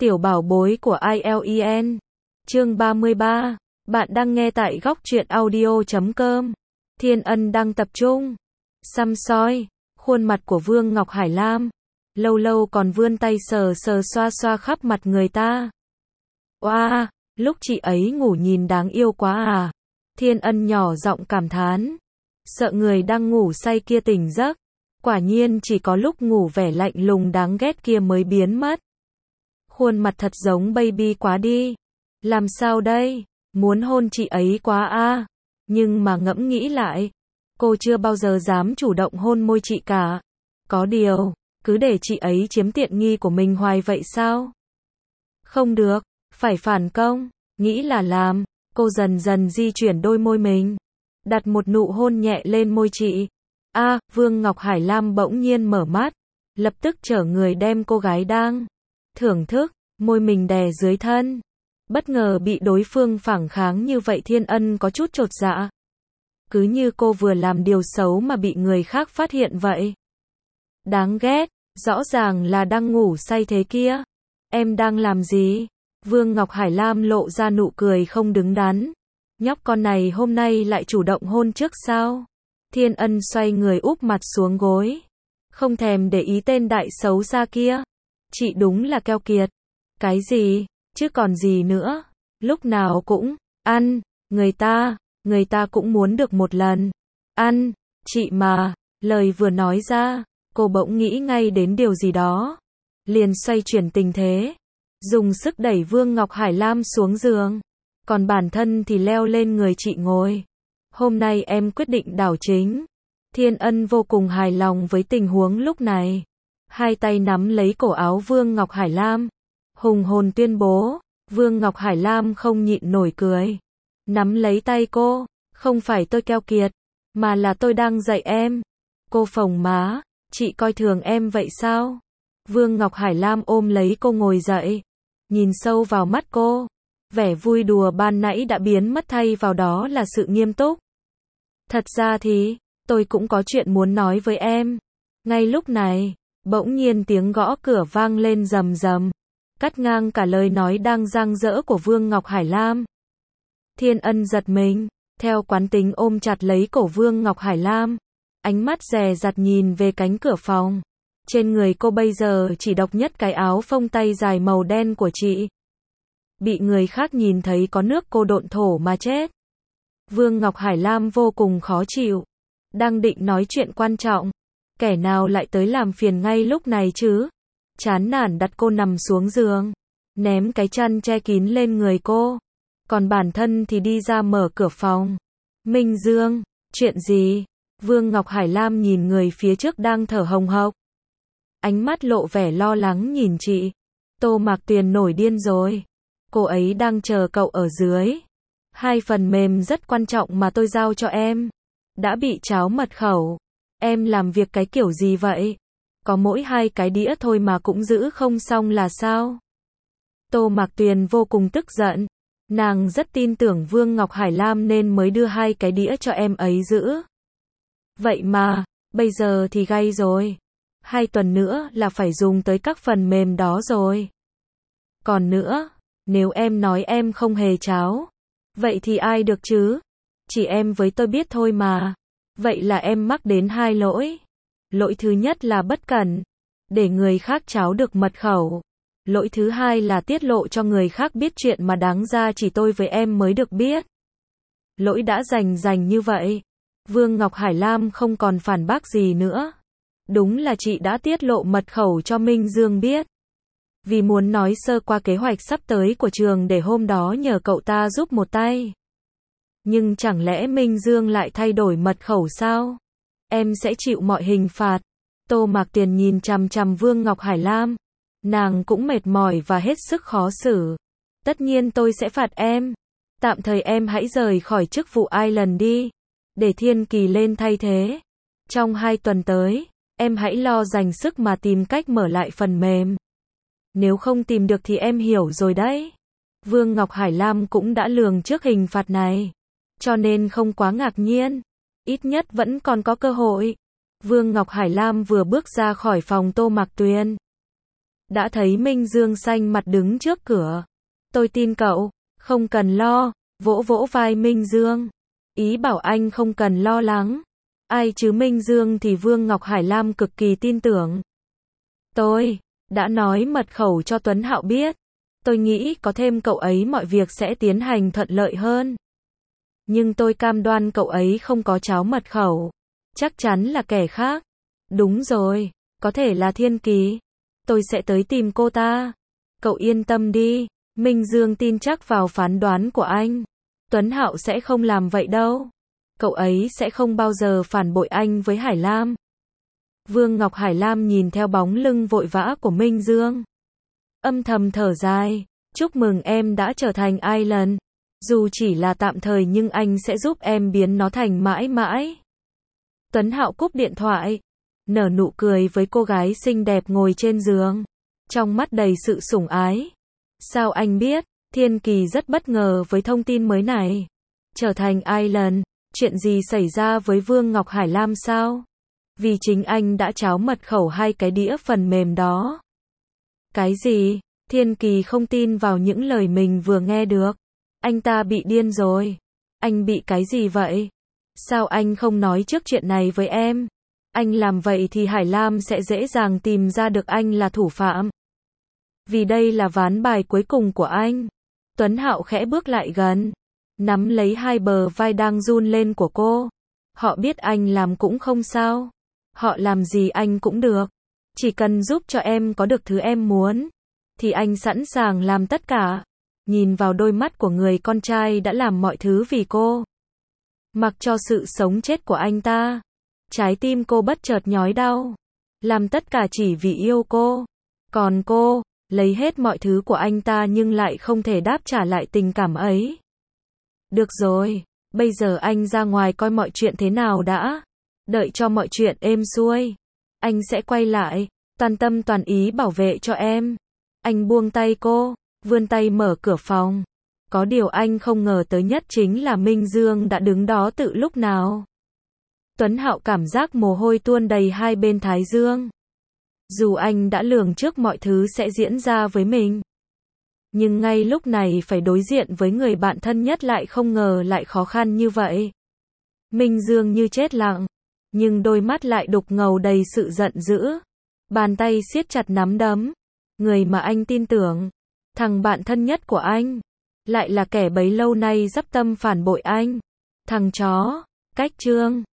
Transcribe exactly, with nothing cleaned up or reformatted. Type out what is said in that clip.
Tiểu bảo bối của i lờ e n. Chương ba mươi ba. Bạn đang nghe tại góc truyện audio chấm com. Thiên Ân đang tập trung săm soi khuôn mặt của Vương Ngọc Hải Lam, lâu lâu còn vươn tay sờ sờ xoa xoa khắp mặt người ta. Oa, lúc chị ấy ngủ nhìn đáng yêu quá à. Thiên Ân nhỏ giọng cảm thán, sợ người đang ngủ say kia tỉnh giấc. Quả nhiên chỉ có lúc ngủ vẻ lạnh lùng đáng ghét kia mới biến mất. Khuôn mặt thật giống baby quá đi. Làm sao đây? Muốn hôn chị ấy quá a. Nhưng mà ngẫm nghĩ lại, cô chưa bao giờ dám chủ động hôn môi chị cả. Có điều, cứ để chị ấy chiếm tiện nghi của mình hoài vậy sao? Không được, phải phản công, nghĩ là làm. Cô dần dần di chuyển đôi môi mình, đặt một nụ hôn nhẹ lên môi chị. A, Vương Ngọc Hải Lam bỗng nhiên mở mắt, lập tức trở người đem cô gái đang thưởng thức, môi mình đè dưới thân. Bất ngờ bị đối phương phản kháng như vậy, Thiên Ân có chút chột dạ. Cứ như cô vừa làm điều xấu mà bị người khác phát hiện vậy. Đáng ghét, rõ ràng là đang ngủ say thế kia. Em đang làm gì? Vương Ngọc Hải Lam lộ ra nụ cười không đứng đắn. Nhóc con này hôm nay lại chủ động hôn trước sao? Thiên Ân xoay người úp mặt xuống gối, không thèm để ý tên đại xấu xa kia. Chị đúng là keo kiệt. Cái gì, chứ còn gì nữa. Lúc nào cũng ăn, người ta, người ta cũng muốn được một lần ăn, chị mà. Lời vừa nói ra, cô bỗng nghĩ ngay đến điều gì đó, liền xoay chuyển tình thế, dùng sức đẩy Vương Ngọc Hải Lam xuống giường, còn bản thân thì leo lên người chị ngồi. Hôm nay em quyết định đảo chính. Thiên Ân vô cùng hài lòng với tình huống lúc này. Hai tay nắm lấy cổ áo Vương Ngọc Hải Lam, hùng hồn tuyên bố. Vương Ngọc Hải Lam không nhịn nổi cười, nắm lấy tay cô. Không phải tôi keo kiệt, mà là tôi đang dạy em. Cô phồng má, chị coi thường em vậy sao? Vương Ngọc Hải Lam ôm lấy cô ngồi dậy, nhìn sâu vào mắt cô. Vẻ vui đùa ban nãy đã biến mất, thay vào đó là sự nghiêm túc. Thật ra thì, tôi cũng có chuyện muốn nói với em. Ngay lúc này, bỗng nhiên tiếng gõ cửa vang lên rầm rầm, cắt ngang cả lời nói đang dang dở của Vương Ngọc Hải Lam. Thiên Ân giật mình, theo quán tính ôm chặt lấy cổ Vương Ngọc Hải Lam, ánh mắt dè dặt nhìn về cánh cửa phòng. Trên người cô bây giờ chỉ độc nhất cái áo phông tay dài màu đen của chị. Bị người khác nhìn thấy có nước cô độn thổ mà chết. Vương Ngọc Hải Lam vô cùng khó chịu. Đang định nói chuyện quan trọng, kẻ nào lại tới làm phiền ngay lúc này chứ? Chán nản đặt cô nằm xuống giường, ném cái chăn che kín lên người cô. Còn bản thân thì đi ra mở cửa phòng. Minh Dương, chuyện gì? Vương Ngọc Hải Lam nhìn người phía trước đang thở hồng hộc, ánh mắt lộ vẻ lo lắng nhìn chị. Tô Mạc Tuyền nổi điên rồi. Cô ấy đang chờ cậu ở dưới. Hai phần mềm rất quan trọng mà tôi giao cho em đã bị tráo mật khẩu. Em làm việc cái kiểu gì vậy? Có mỗi hai cái đĩa thôi mà cũng giữ không xong là sao? Tô Mạc Tuyền vô cùng tức giận. Nàng rất tin tưởng Vương Ngọc Hải Lam nên mới đưa hai cái đĩa cho em ấy giữ. Vậy mà, bây giờ thì gay rồi. Hai tuần nữa là phải dùng tới các phần mềm đó rồi. Còn nữa, nếu em nói em không hề tráo, vậy thì ai được chứ? Chỉ em với tôi biết thôi mà. Vậy là em mắc đến hai lỗi. Lỗi thứ nhất là bất cẩn, để người khác tráo được mật khẩu. Lỗi thứ hai là tiết lộ cho người khác biết chuyện mà đáng ra chỉ tôi với em mới được biết. Lỗi đã rành rành như vậy. Vương Ngọc Hải Lam không còn phản bác gì nữa. Đúng là chị đã tiết lộ mật khẩu cho Minh Dương biết, vì muốn nói sơ qua kế hoạch sắp tới của trường để hôm đó nhờ cậu ta giúp một tay. Nhưng chẳng lẽ Minh Dương lại thay đổi mật khẩu sao? Em sẽ chịu mọi hình phạt. Tô Mạc Tuyền nhìn chằm chằm Vương Ngọc Hải Lam. Nàng cũng mệt mỏi và hết sức khó xử. Tất nhiên tôi sẽ phạt em. Tạm thời em hãy rời khỏi chức vụ Island đi, để Thiên Kỳ lên thay thế. Trong hai tuần tới, em hãy lo dành sức mà tìm cách mở lại phần mềm. Nếu không tìm được thì em hiểu rồi đấy. Vương Ngọc Hải Lam cũng đã lường trước hình phạt này, cho nên không quá ngạc nhiên. Ít nhất vẫn còn có cơ hội. Vương Ngọc Hải Lam vừa bước ra khỏi phòng Tô Mạc Tuyền, đã thấy Minh Dương xanh mặt đứng trước cửa. Tôi tin cậu, không cần lo, vỗ vỗ vai Minh Dương. Ý bảo anh không cần lo lắng. Ai chứ Minh Dương thì Vương Ngọc Hải Lam cực kỳ tin tưởng. Tôi đã nói mật khẩu cho Tuấn Hạo biết. Tôi nghĩ có thêm cậu ấy mọi việc sẽ tiến hành thuận lợi hơn. Nhưng tôi cam đoan cậu ấy không có tráo mật khẩu. Chắc chắn là kẻ khác. Đúng rồi, có thể là Thiên Kỳ. Tôi sẽ tới tìm cô ta. Cậu yên tâm đi. Minh Dương tin chắc vào phán đoán của anh. Tuấn Hạo sẽ không làm vậy đâu. Cậu ấy sẽ không bao giờ phản bội anh với Hải Lam. Vương Ngọc Hải Lam nhìn theo bóng lưng vội vã của Minh Dương. Âm thầm thở dài. Chúc mừng em đã trở thành Island. Dù chỉ là tạm thời nhưng anh sẽ giúp em biến nó thành mãi mãi. Tuấn Hạo cúp điện thoại. Nở nụ cười với cô gái xinh đẹp ngồi trên giường. Trong mắt đầy sự sủng ái. Sao anh biết? Thiên Kỳ rất bất ngờ với thông tin mới này. Trở thành Island. Chuyện gì xảy ra với Vương Ngọc Hải Lam sao? Vì chính anh đã tráo mật khẩu hai cái đĩa phần mềm đó. Cái gì? Thiên Kỳ không tin vào những lời mình vừa nghe được. Anh ta bị điên rồi. Anh bị cái gì vậy? Sao anh không nói trước chuyện này với em? Anh làm vậy thì Hải Lam sẽ dễ dàng tìm ra được anh là thủ phạm. Vì đây là ván bài cuối cùng của anh. Tuấn Hạo khẽ bước lại gần. Nắm lấy hai bờ vai đang run lên của cô. Họ biết anh làm cũng không sao. Họ làm gì anh cũng được. Chỉ cần giúp cho em có được thứ em muốn. Thì anh sẵn sàng làm tất cả. Nhìn vào đôi mắt của người con trai đã làm mọi thứ vì cô. Mặc cho sự sống chết của anh ta. Trái tim cô bất chợt nhói đau. Làm tất cả chỉ vì yêu cô. Còn cô, lấy hết mọi thứ của anh ta nhưng lại không thể đáp trả lại tình cảm ấy. Được rồi, bây giờ anh ra ngoài coi mọi chuyện thế nào đã. Đợi cho mọi chuyện êm xuôi. Anh sẽ quay lại, toàn tâm toàn ý bảo vệ cho em. Anh buông tay cô, vươn tay mở cửa phòng. Có điều anh không ngờ tới nhất chính là Minh Dương đã đứng đó từ lúc nào. Tuấn Hạo cảm giác mồ hôi tuôn đầy hai bên thái dương. Dù anh đã lường trước mọi thứ sẽ diễn ra với mình. Nhưng ngay lúc này phải đối diện với người bạn thân nhất lại không ngờ lại khó khăn như vậy. Minh Dương như chết lặng. Nhưng đôi mắt lại đục ngầu đầy sự giận dữ. Bàn tay siết chặt nắm đấm. Người mà anh tin tưởng. Thằng bạn thân nhất của anh. Lại là kẻ bấy lâu nay dắp tâm phản bội anh. Thằng chó. Cách Trương.